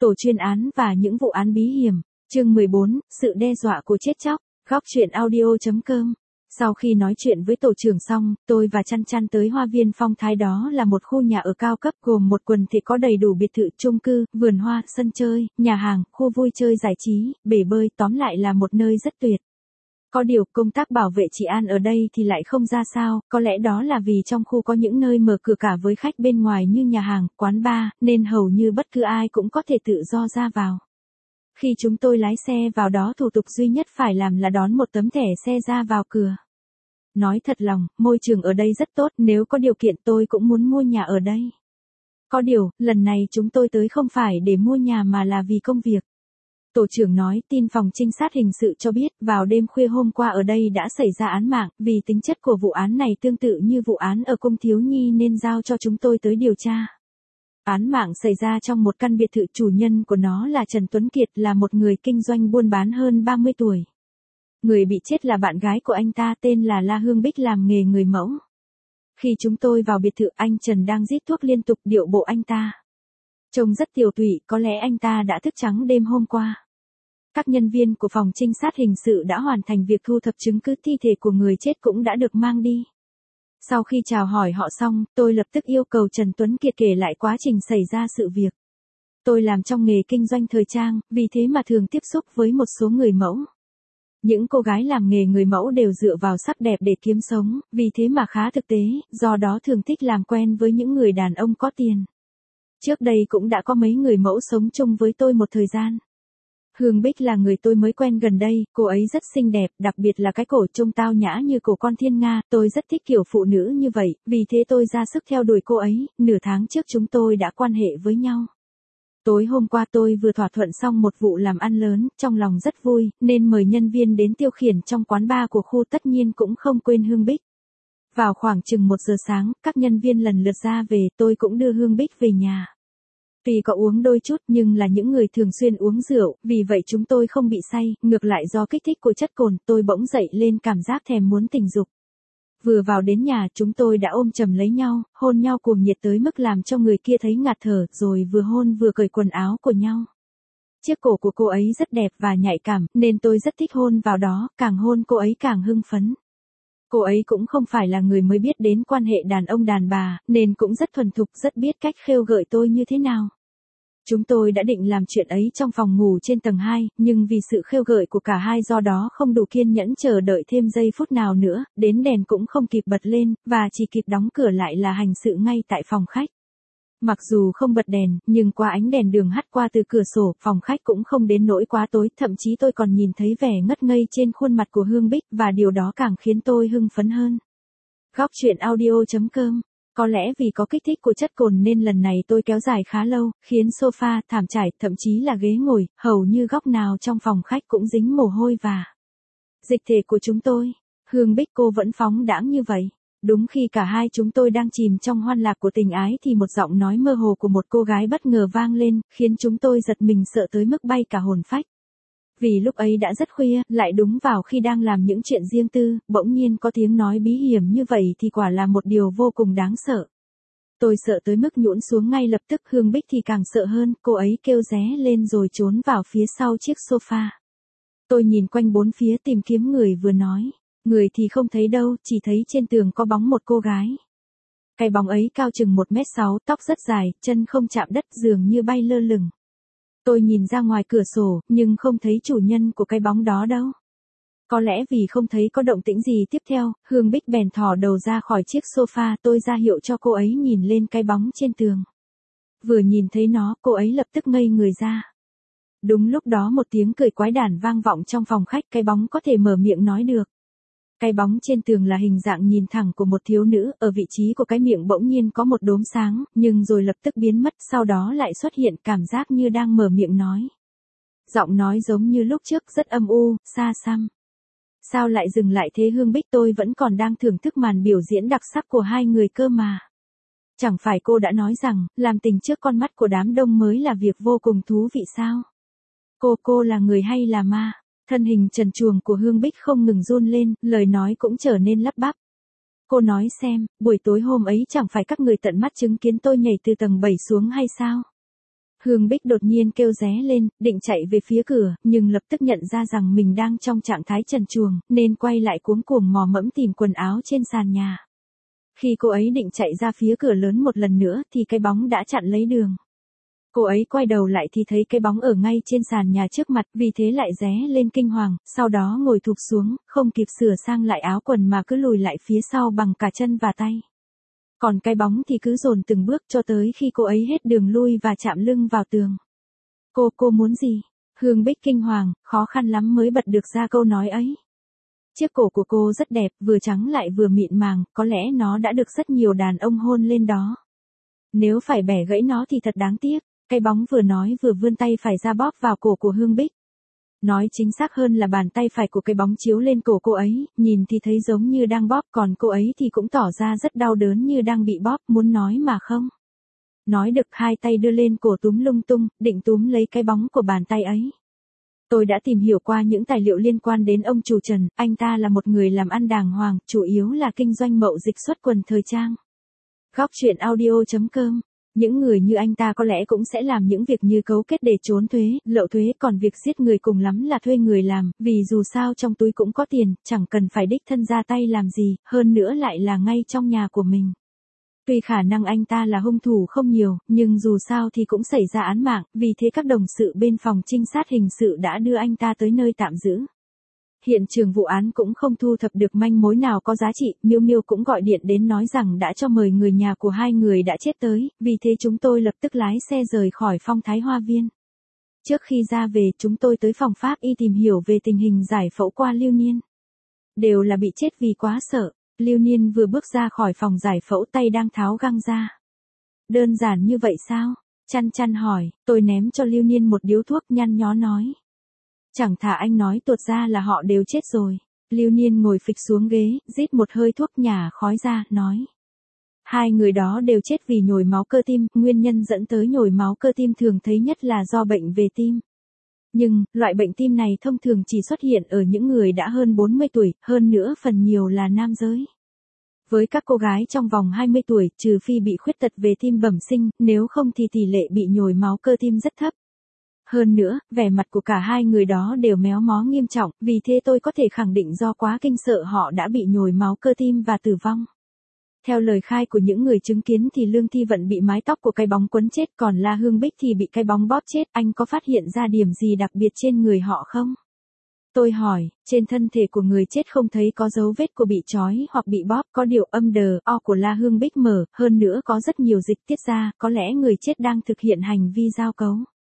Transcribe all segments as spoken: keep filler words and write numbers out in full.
Tổ chuyên án và những vụ án bí hiểm, chương mười bốn, sự đe dọa của chết chóc, góc truyện audio chấm com. Sau khi nói chuyện với tổ trưởng xong, tôi và Chăn Chăn tới Hoa viên Phong Thái, đó là một khu nhà ở cao cấp gồm một quần thể có đầy đủ biệt thự, chung cư, vườn hoa, sân chơi, nhà hàng, khu vui chơi giải trí, bể bơi, tóm lại là một nơi rất tuyệt. Có điều, công tác bảo vệ trị an ở đây thì lại không ra sao, có lẽ đó là vì trong khu có những nơi mở cửa cả với khách bên ngoài như nhà hàng, quán bar, nên hầu như bất cứ ai cũng có thể tự do ra vào. Khi chúng tôi lái xe vào đó, thủ tục duy nhất phải làm là đón một tấm thẻ xe ra vào cửa. Nói thật lòng, môi trường ở đây rất tốt, nếu có điều kiện tôi cũng muốn mua nhà ở đây. Có điều, lần này chúng tôi tới không phải để mua nhà mà là vì công việc. Tổ trưởng nói tin phòng trinh sát hình sự cho biết, vào đêm khuya hôm qua ở đây đã xảy ra án mạng, vì tính chất của vụ án này tương tự như vụ án ở cung thiếu nhi nên giao cho chúng tôi tới điều tra. Án mạng xảy ra trong một căn biệt thự, chủ nhân của nó là Trần Tuấn Kiệt, là một người kinh doanh buôn bán hơn ba mươi tuổi. Người bị chết là bạn gái của anh ta, tên là La Hương Bích, làm nghề người mẫu. Khi chúng tôi vào biệt thự, anh Trần đang rít thuốc liên tục, điệu bộ anh ta trông rất tiều tụy, có lẽ anh ta đã thức trắng đêm hôm qua. Các nhân viên của phòng trinh sát hình sự đã hoàn thành việc thu thập chứng cứ, thi thể của người chết cũng đã được mang đi. Sau khi chào hỏi họ xong, tôi lập tức yêu cầu Trần Tuấn Kiệt kể lại quá trình xảy ra sự việc. Tôi làm trong nghề kinh doanh thời trang, vì thế mà thường tiếp xúc với một số người mẫu. Những cô gái làm nghề người mẫu đều dựa vào sắc đẹp để kiếm sống, vì thế mà khá thực tế, do đó thường thích làm quen với những người đàn ông có tiền. Trước đây cũng đã có mấy người mẫu sống chung với tôi một thời gian. Hương Bích là người tôi mới quen gần đây, cô ấy rất xinh đẹp, đặc biệt là cái cổ trông tao nhã như cổ con thiên nga, tôi rất thích kiểu phụ nữ như vậy, vì thế tôi ra sức theo đuổi cô ấy, nửa tháng trước chúng tôi đã quan hệ với nhau. Tối hôm qua tôi vừa thỏa thuận xong một vụ làm ăn lớn, trong lòng rất vui, nên mời nhân viên đến tiêu khiển trong quán bar của khu, tất nhiên cũng không quên Hương Bích. Vào khoảng chừng một giờ sáng, các nhân viên lần lượt ra về, tôi cũng đưa Hương Bích về nhà. Tuy có uống đôi chút nhưng là những người thường xuyên uống rượu, vì vậy chúng tôi không bị say, ngược lại do kích thích của chất cồn, tôi bỗng dậy lên cảm giác thèm muốn tình dục. Vừa vào đến nhà, chúng tôi đã ôm chầm lấy nhau, hôn nhau cuồng nhiệt tới mức làm cho người kia thấy ngạt thở, rồi vừa hôn vừa cởi quần áo của nhau. Chiếc cổ của cô ấy rất đẹp và nhạy cảm, nên tôi rất thích hôn vào đó, càng hôn cô ấy càng hưng phấn. Cô ấy cũng không phải là người mới biết đến quan hệ đàn ông đàn bà, nên cũng rất thuần thục, rất biết cách khêu gợi tôi như thế nào. Chúng tôi đã định làm chuyện ấy trong phòng ngủ trên tầng hai, nhưng vì sự khêu gợi của cả hai, do đó không đủ kiên nhẫn chờ đợi thêm giây phút nào nữa, đến đèn cũng không kịp bật lên, và chỉ kịp đóng cửa lại là hành sự ngay tại phòng khách. Mặc dù không bật đèn, nhưng qua ánh đèn đường hắt qua từ cửa sổ, phòng khách cũng không đến nỗi quá tối, thậm chí tôi còn nhìn thấy vẻ ngất ngây trên khuôn mặt của Hương Bích, và điều đó càng khiến tôi hưng phấn hơn. Góc truyện audio chấm com. Có lẽ vì có kích thích của chất cồn nên lần này tôi kéo dài khá lâu, khiến sofa, thảm trải, thậm chí là ghế ngồi, hầu như góc nào trong phòng khách cũng dính mồ hôi và dịch thể của chúng tôi. Hương Bích cô vẫn phóng đãng như vậy. Đúng khi cả hai chúng tôi đang chìm trong hoan lạc của tình ái thì một giọng nói mơ hồ của một cô gái bất ngờ vang lên, khiến chúng tôi giật mình sợ tới mức bay cả hồn phách. Vì lúc ấy đã rất khuya, lại đúng vào khi đang làm những chuyện riêng tư, bỗng nhiên có tiếng nói bí hiểm như vậy thì quả là một điều vô cùng đáng sợ. Tôi sợ tới mức nhũn xuống ngay lập tức. Hương Bích thì càng sợ hơn, cô ấy kêu ré lên rồi trốn vào phía sau chiếc sofa. Tôi nhìn quanh bốn phía tìm kiếm người vừa nói. Người thì không thấy đâu, chỉ thấy trên tường có bóng một cô gái. Cái bóng ấy cao chừng một mét sáu, tóc rất dài, chân không chạm đất, dường như bay lơ lửng. Tôi nhìn ra ngoài cửa sổ, nhưng không thấy chủ nhân của cái bóng đó đâu. Có lẽ vì không thấy có động tĩnh gì tiếp theo, Hương Bích bèn thò đầu ra khỏi chiếc sofa, tôi ra hiệu cho cô ấy nhìn lên cái bóng trên tường. Vừa nhìn thấy nó, cô ấy lập tức ngây người ra. Đúng lúc đó một tiếng cười quái đản vang vọng trong phòng khách, cái bóng có thể mở miệng nói được. Cái bóng trên tường là hình dạng nhìn thẳng của một thiếu nữ, ở vị trí của cái miệng bỗng nhiên có một đốm sáng, nhưng rồi lập tức biến mất, sau đó lại xuất hiện, cảm giác như đang mở miệng nói. Giọng nói giống như lúc trước, rất âm u, xa xăm. Sao lại dừng lại thế Hương Bích, tôi vẫn còn đang thưởng thức màn biểu diễn đặc sắc của hai người cơ mà. Chẳng phải cô đã nói rằng, làm tình trước con mắt của đám đông mới là việc vô cùng thú vị sao? Cô, cô là người hay là ma? Thân hình trần truồng của Hương Bích không ngừng run lên, lời nói cũng trở nên lắp bắp. Cô nói xem, buổi tối hôm ấy chẳng phải các người tận mắt chứng kiến tôi nhảy từ tầng bảy xuống hay sao? Hương Bích đột nhiên kêu ré lên, định chạy về phía cửa, nhưng lập tức nhận ra rằng mình đang trong trạng thái trần truồng, nên quay lại cuống cuồng mò mẫm tìm quần áo trên sàn nhà. Khi cô ấy định chạy ra phía cửa lớn một lần nữa thì cái bóng đã chặn lấy đường. Cô ấy quay đầu lại thì thấy cái bóng ở ngay trên sàn nhà trước mặt, vì thế lại ré lên kinh hoàng, sau đó ngồi thụp xuống, không kịp sửa sang lại áo quần mà cứ lùi lại phía sau bằng cả chân và tay. Còn cái bóng thì cứ dồn từng bước cho tới khi cô ấy hết đường lui và chạm lưng vào tường. Cô, cô muốn gì? Hương Bích kinh hoàng, khó khăn lắm mới bật được ra câu nói ấy. Chiếc cổ của cô rất đẹp, vừa trắng lại vừa mịn màng, có lẽ nó đã được rất nhiều đàn ông hôn lên đó. Nếu phải bẻ gãy nó thì thật đáng tiếc. Cái bóng vừa nói vừa vươn tay phải ra bóp vào cổ của Hương Bích. Nói chính xác hơn là bàn tay phải của cái bóng chiếu lên cổ cô ấy, nhìn thì thấy giống như đang bóp, còn cô ấy thì cũng tỏ ra rất đau đớn như đang bị bóp, muốn nói mà không. Nói được, hai tay đưa lên cổ túm lung tung, định túm lấy cái bóng của bàn tay ấy. Tôi đã tìm hiểu qua những tài liệu liên quan đến ông chủ Trần, anh ta là một người làm ăn đàng hoàng, chủ yếu là kinh doanh mậu dịch xuất quần thời trang. Góc truyện audio chấm com. Những người như anh ta có lẽ cũng sẽ làm những việc như cấu kết để trốn thuế, lậu thuế, còn việc giết người cùng lắm là thuê người làm, vì dù sao trong túi cũng có tiền, chẳng cần phải đích thân ra tay làm gì, hơn nữa lại là ngay trong nhà của mình. Tuy khả năng anh ta là hung thủ không nhiều, nhưng dù sao thì cũng xảy ra án mạng, vì thế các đồng sự bên phòng trinh sát hình sự đã đưa anh ta tới nơi tạm giữ. Hiện trường vụ án cũng không thu thập được manh mối nào có giá trị, Miêu Miêu cũng gọi điện đến nói rằng đã cho mời người nhà của hai người đã chết tới, vì thế chúng tôi lập tức lái xe rời khỏi Phong Thái Hoa Viên. Trước khi ra về, chúng tôi tới phòng pháp y tìm hiểu về tình hình giải phẫu qua Lưu Niên. Đều là bị chết vì quá sợ. Lưu Niên vừa bước ra khỏi phòng giải phẫu, tay đang tháo găng ra. Đơn giản như vậy sao? Chăn Chăn hỏi. Tôi ném cho Lưu Niên một điếu thuốc, nhăn nhó nói. Chẳng thà anh nói tuột ra là họ đều chết rồi. Lưu Niên ngồi phịch xuống ghế, rít một hơi thuốc nhả khói ra, nói. Hai người đó đều chết vì nhồi máu cơ tim, nguyên nhân dẫn tới nhồi máu cơ tim thường thấy nhất là do bệnh về tim. Nhưng, loại bệnh tim này thông thường chỉ xuất hiện ở những người đã hơn bốn mươi tuổi, hơn nữa phần nhiều là nam giới. Với các cô gái trong vòng hai mươi tuổi, trừ phi bị khuyết tật về tim bẩm sinh, nếu không thì tỷ lệ bị nhồi máu cơ tim rất thấp. Hơn nữa, vẻ mặt của cả hai người đó đều méo mó nghiêm trọng, vì thế tôi có thể khẳng định do quá kinh sợ họ đã bị nhồi máu cơ tim và tử vong. Theo lời khai của những người chứng kiến thì Lương Thi Vận bị mái tóc của cái bóng quấn chết, còn La Hương Bích thì bị cái bóng bóp chết. Anh có phát hiện ra điểm gì đặc biệt trên người họ không? Tôi hỏi. Trên thân thể của người chết không thấy có dấu vết của bị trói hoặc bị bóp, có điều âm đờ o của La Hương Bích mở, hơn nữa có rất nhiều dịch tiết ra, có lẽ người chết đang thực hiện hành vi giao cấu.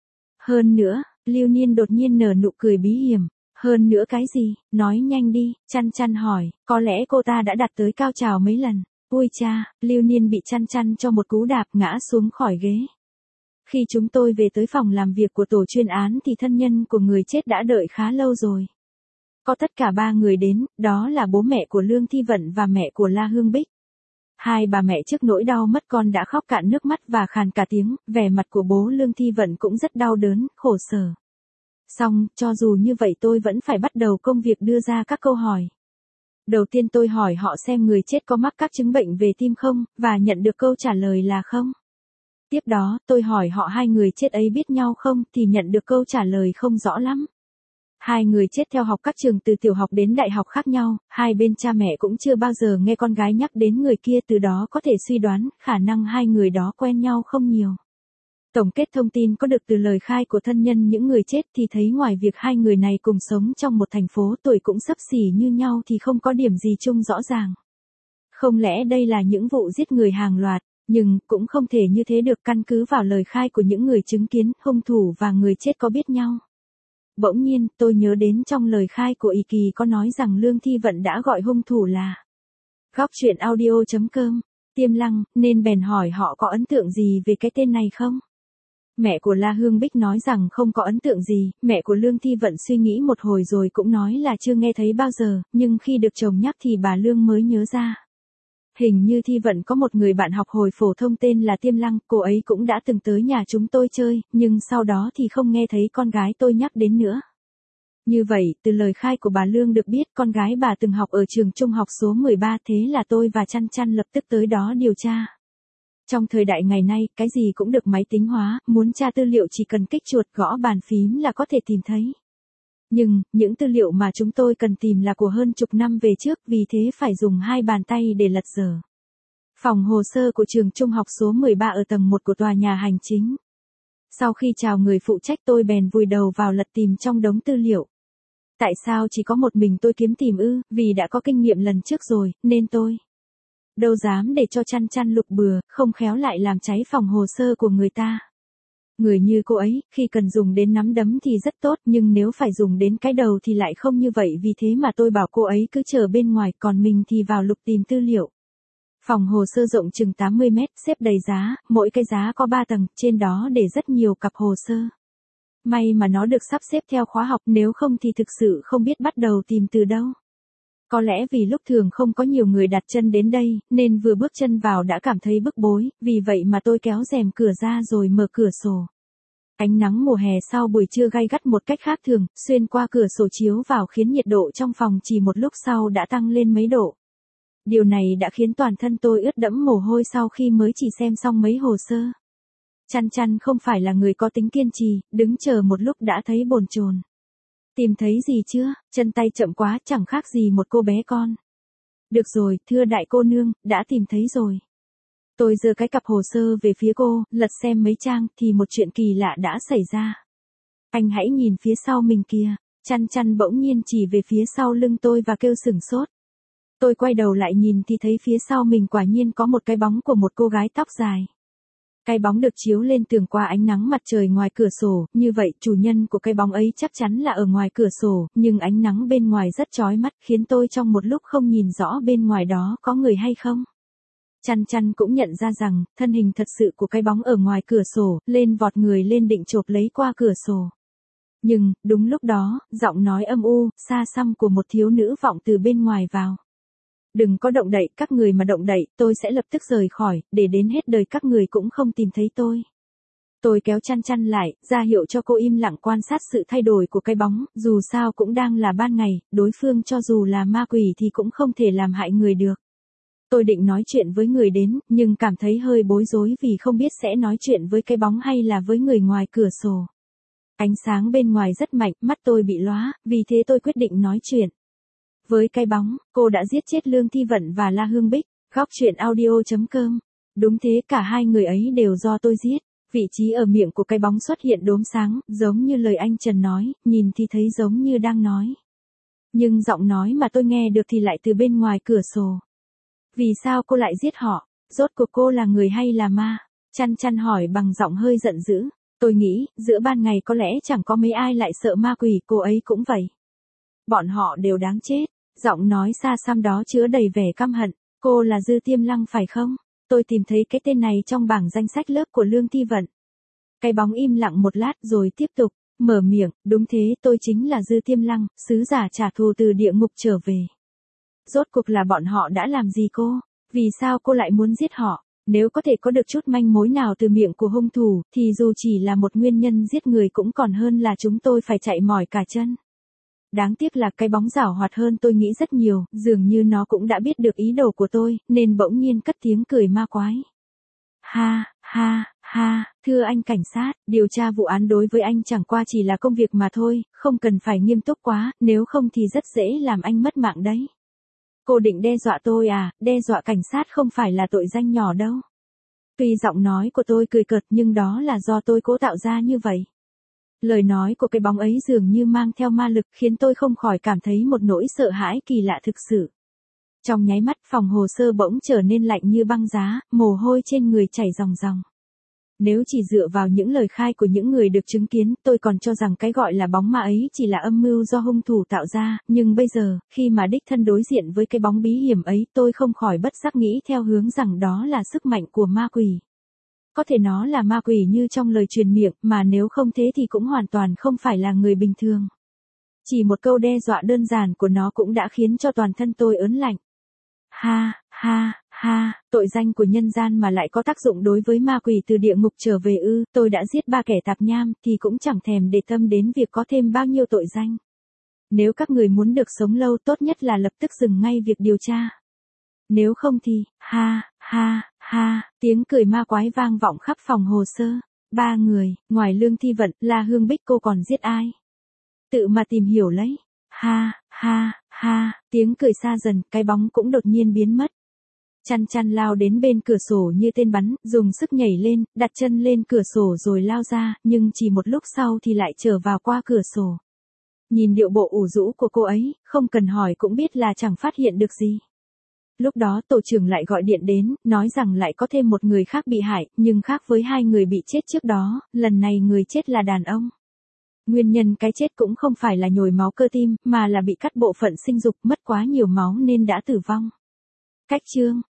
Hơn nữa, Lưu Niên đột nhiên nở nụ cười bí hiểm. Hơn nữa cái gì? Nói nhanh đi. Chăn Chăn hỏi. Có lẽ cô ta đã đạt tới cao trào mấy lần. Ui cha, Lưu Niên bị Chăn Chăn cho một cú đạp ngã xuống khỏi ghế. Khi chúng tôi về tới phòng làm việc của tổ chuyên án thì thân nhân của người chết đã đợi khá lâu rồi. Có tất cả ba người đến, đó là bố mẹ của Lương Thi Vận và mẹ của La Hương Bích. Hai bà mẹ trước nỗi đau mất con đã khóc cạn nước mắt và khàn cả tiếng, vẻ mặt của bố Lương Thi Vận cũng rất đau đớn, khổ sở. Xong, cho dù như vậy tôi vẫn phải bắt đầu công việc đưa ra các câu hỏi. Đầu tiên tôi hỏi họ xem người chết có mắc các chứng bệnh về tim không, và nhận được câu trả lời là không. Tiếp đó, tôi hỏi họ hai người chết ấy biết nhau không, thì nhận được câu trả lời không rõ lắm. Hai người chết theo học các trường từ tiểu học đến đại học khác nhau, hai bên cha mẹ cũng chưa bao giờ nghe con gái nhắc đến người kia, từ đó có thể suy đoán khả năng hai người đó quen nhau không nhiều. Tổng kết thông tin có được từ lời khai của thân nhân những người chết thì thấy ngoài việc hai người này cùng sống trong một thành phố, tuổi cũng xấp xỉ như nhau thì không có điểm gì chung rõ ràng. Không lẽ đây là những vụ giết người hàng loạt, nhưng cũng không thể như thế được, căn cứ vào lời khai của những người chứng kiến, hung thủ và người chết có biết nhau. Bỗng nhiên, tôi nhớ đến trong lời khai của Y Kỳ có nói rằng Lương Thi Vận đã gọi hung thủ là Góc truyện audio chấm com, Tiêm Lăng, nên bèn hỏi họ có ấn tượng gì về cái tên này không? Mẹ của La Hương Bích nói rằng không có ấn tượng gì, mẹ của Lương Thi Vận suy nghĩ một hồi rồi cũng nói là chưa nghe thấy bao giờ, nhưng khi được chồng nhắc thì bà Lương mới nhớ ra. Hình như Thi Vận có một người bạn học hồi phổ thông tên là Tiêm Lăng, cô ấy cũng đã từng tới nhà chúng tôi chơi, nhưng sau đó thì không nghe thấy con gái tôi nhắc đến nữa. Như vậy, từ lời khai của bà Lương được biết con gái bà từng học ở trường trung học số mười ba, thế là tôi và Chăn Chăn lập tức tới đó điều tra. Trong thời đại ngày nay, cái gì cũng được máy tính hóa, muốn tra tư liệu chỉ cần kích chuột gõ bàn phím là có thể tìm thấy. Nhưng, những tư liệu mà chúng tôi cần tìm là của hơn chục năm về trước, vì thế phải dùng hai bàn tay để lật dở. Phòng hồ sơ của trường trung học số mười ba ở tầng một của tòa nhà hành chính. Sau khi chào người phụ trách tôi bèn vùi đầu vào lật tìm trong đống tư liệu. Tại sao chỉ có một mình tôi kiếm tìm ư, vì đã có kinh nghiệm lần trước rồi, nên tôi đâu dám để cho chăn chăn lục bừa, không khéo lại làm cháy phòng hồ sơ của người ta. Người như cô ấy, khi cần dùng đến nắm đấm thì rất tốt, nhưng nếu phải dùng đến cái đầu thì lại không như vậy, vì thế mà tôi bảo cô ấy cứ chờ bên ngoài, còn mình thì vào lục tìm tư liệu. Phòng hồ sơ rộng chừng tám mươi mét, xếp đầy giá, mỗi cái giá có ba tầng, trên đó để rất nhiều cặp hồ sơ. May mà nó được sắp xếp theo khóa học, nếu không thì thực sự không biết bắt đầu tìm từ đâu. Có lẽ vì lúc thường không có nhiều người đặt chân đến đây, nên vừa bước chân vào đã cảm thấy bức bối, vì vậy mà tôi kéo rèm cửa ra rồi mở cửa sổ. Ánh nắng mùa hè sau buổi trưa gay gắt một cách khác thường, xuyên qua cửa sổ chiếu vào khiến nhiệt độ trong phòng chỉ một lúc sau đã tăng lên mấy độ. Điều này đã khiến toàn thân tôi ướt đẫm mồ hôi sau khi mới chỉ xem xong mấy hồ sơ. Chăn chăn không phải là người có tính kiên trì, đứng chờ một lúc đã thấy bồn chồn. Tìm thấy gì chưa? Chân tay chậm quá, chẳng khác gì một cô bé con. Được rồi, thưa đại cô nương, đã tìm thấy rồi. Tôi giơ cái cặp hồ sơ về phía cô, lật xem mấy trang, thì một chuyện kỳ lạ đã xảy ra. Anh hãy nhìn phía sau mình kìa. Chăn chăn bỗng nhiên chỉ về phía sau lưng tôi và kêu sửng sốt. Tôi quay đầu lại nhìn thì thấy phía sau mình quả nhiên có một cái bóng của một cô gái tóc dài. Cái bóng được chiếu lên tường qua ánh nắng mặt trời ngoài cửa sổ, như vậy chủ nhân của cái bóng ấy chắc chắn là ở ngoài cửa sổ, nhưng ánh nắng bên ngoài rất chói mắt khiến tôi trong một lúc không nhìn rõ bên ngoài đó có người hay không. Chăn chăn cũng nhận ra rằng, thân hình thật sự của cái bóng ở ngoài cửa sổ, lên vọt người lên định chộp lấy qua cửa sổ. Nhưng, đúng lúc đó, giọng nói âm u, xa xăm của một thiếu nữ vọng từ bên ngoài vào. Đừng có động đậy, các người mà động đậy, tôi sẽ lập tức rời khỏi, để đến hết đời các người cũng không tìm thấy tôi. Tôi kéo chăn chăn lại, ra hiệu cho cô im lặng quan sát sự thay đổi của cái bóng, dù sao cũng đang là ban ngày, đối phương cho dù là ma quỷ thì cũng không thể làm hại người được. Tôi định nói chuyện với người đến, nhưng cảm thấy hơi bối rối vì không biết sẽ nói chuyện với cái bóng hay là với người ngoài cửa sổ. Ánh sáng bên ngoài rất mạnh, mắt tôi bị lóa, vì thế tôi quyết định nói chuyện. Với cái bóng, cô đã giết chết Lương Thi Vận và La Hương Bích. Góc truyện audio chấm com. Đúng thế, cả hai người ấy đều do tôi giết. Vị trí ở miệng của cái bóng xuất hiện đốm sáng, giống như lời anh Trần nói, nhìn thì thấy giống như đang nói. Nhưng giọng nói mà tôi nghe được thì lại từ bên ngoài cửa sổ. Vì sao cô lại giết họ? Rốt cuộc cô là người hay là ma? Chăn chăn hỏi bằng giọng hơi giận dữ. Tôi nghĩ, giữa ban ngày có lẽ chẳng có mấy ai lại sợ ma quỷ, cô ấy cũng vậy. Bọn họ đều đáng chết. Giọng nói xa xăm đó chứa đầy vẻ căm hận. Cô là Dư Tiêm Lăng phải không? Tôi tìm thấy cái tên này trong bảng danh sách lớp của Lương Thi Vận. Cái bóng im lặng một lát rồi tiếp tục, mở miệng, đúng thế, tôi chính là Dư Tiêm Lăng, sứ giả trả thù từ địa ngục trở về. Rốt cuộc là bọn họ đã làm gì cô? Vì sao cô lại muốn giết họ? Nếu có thể có được chút manh mối nào từ miệng của hung thủ, thì dù chỉ là một nguyên nhân giết người cũng còn hơn là chúng tôi phải chạy mỏi cả chân. Đáng tiếc là cái bóng giảo hoạt hơn tôi nghĩ rất nhiều, dường như nó cũng đã biết được ý đồ của tôi, nên bỗng nhiên cất tiếng cười ma quái. Ha, ha, ha, thưa anh cảnh sát, điều tra vụ án đối với anh chẳng qua chỉ là công việc mà thôi, không cần phải nghiêm túc quá, nếu không thì rất dễ làm anh mất mạng đấy. Cô định đe dọa tôi à, đe dọa cảnh sát không phải là tội danh nhỏ đâu. Tuy giọng nói của tôi cười cợt nhưng đó là do tôi cố tạo ra như vậy. Lời nói của cái bóng ấy dường như mang theo ma lực khiến tôi không khỏi cảm thấy một nỗi sợ hãi kỳ lạ thực sự. Trong nháy mắt phòng hồ sơ bỗng trở nên lạnh như băng giá, mồ hôi trên người chảy ròng ròng. Nếu chỉ dựa vào những lời khai của những người được chứng kiến, tôi còn cho rằng cái gọi là bóng ma ấy chỉ là âm mưu do hung thủ tạo ra, nhưng bây giờ, khi mà đích thân đối diện với cái bóng bí hiểm ấy, tôi không khỏi bất giác nghĩ theo hướng rằng đó là sức mạnh của ma quỷ. Có thể nó là ma quỷ như trong lời truyền miệng, mà nếu không thế thì cũng hoàn toàn không phải là người bình thường. Chỉ một câu đe dọa đơn giản của nó cũng đã khiến cho toàn thân tôi ớn lạnh. Ha, ha, ha, tội danh của nhân gian mà lại có tác dụng đối với ma quỷ từ địa ngục trở về ư, tôi đã giết ba kẻ tạp nham, thì cũng chẳng thèm để tâm đến việc có thêm bao nhiêu tội danh. Nếu các người muốn được sống lâu tốt nhất là lập tức dừng ngay việc điều tra. Nếu không thì, ha, ha, ha. ha, tiếng cười ma quái vang vọng khắp phòng hồ sơ. Ba người, ngoài Lương Thi Vận, La Hương Bích cô còn giết ai? Tự mà tìm hiểu lấy. Ha, ha, ha, tiếng cười xa dần, cái bóng cũng đột nhiên biến mất. Chăn chăn lao đến bên cửa sổ như tên bắn, dùng sức nhảy lên, đặt chân lên cửa sổ rồi lao ra, nhưng chỉ một lúc sau thì lại trở vào qua cửa sổ. Nhìn điệu bộ ủ rũ của cô ấy, không cần hỏi cũng biết là chẳng phát hiện được gì. Lúc đó tổ trưởng lại gọi điện đến, nói rằng lại có thêm một người khác bị hại, nhưng khác với hai người bị chết trước đó, lần này người chết là đàn ông. Nguyên nhân cái chết cũng không phải là nhồi máu cơ tim, mà là bị cắt bộ phận sinh dục, mất quá nhiều máu nên đã tử vong. Cách chương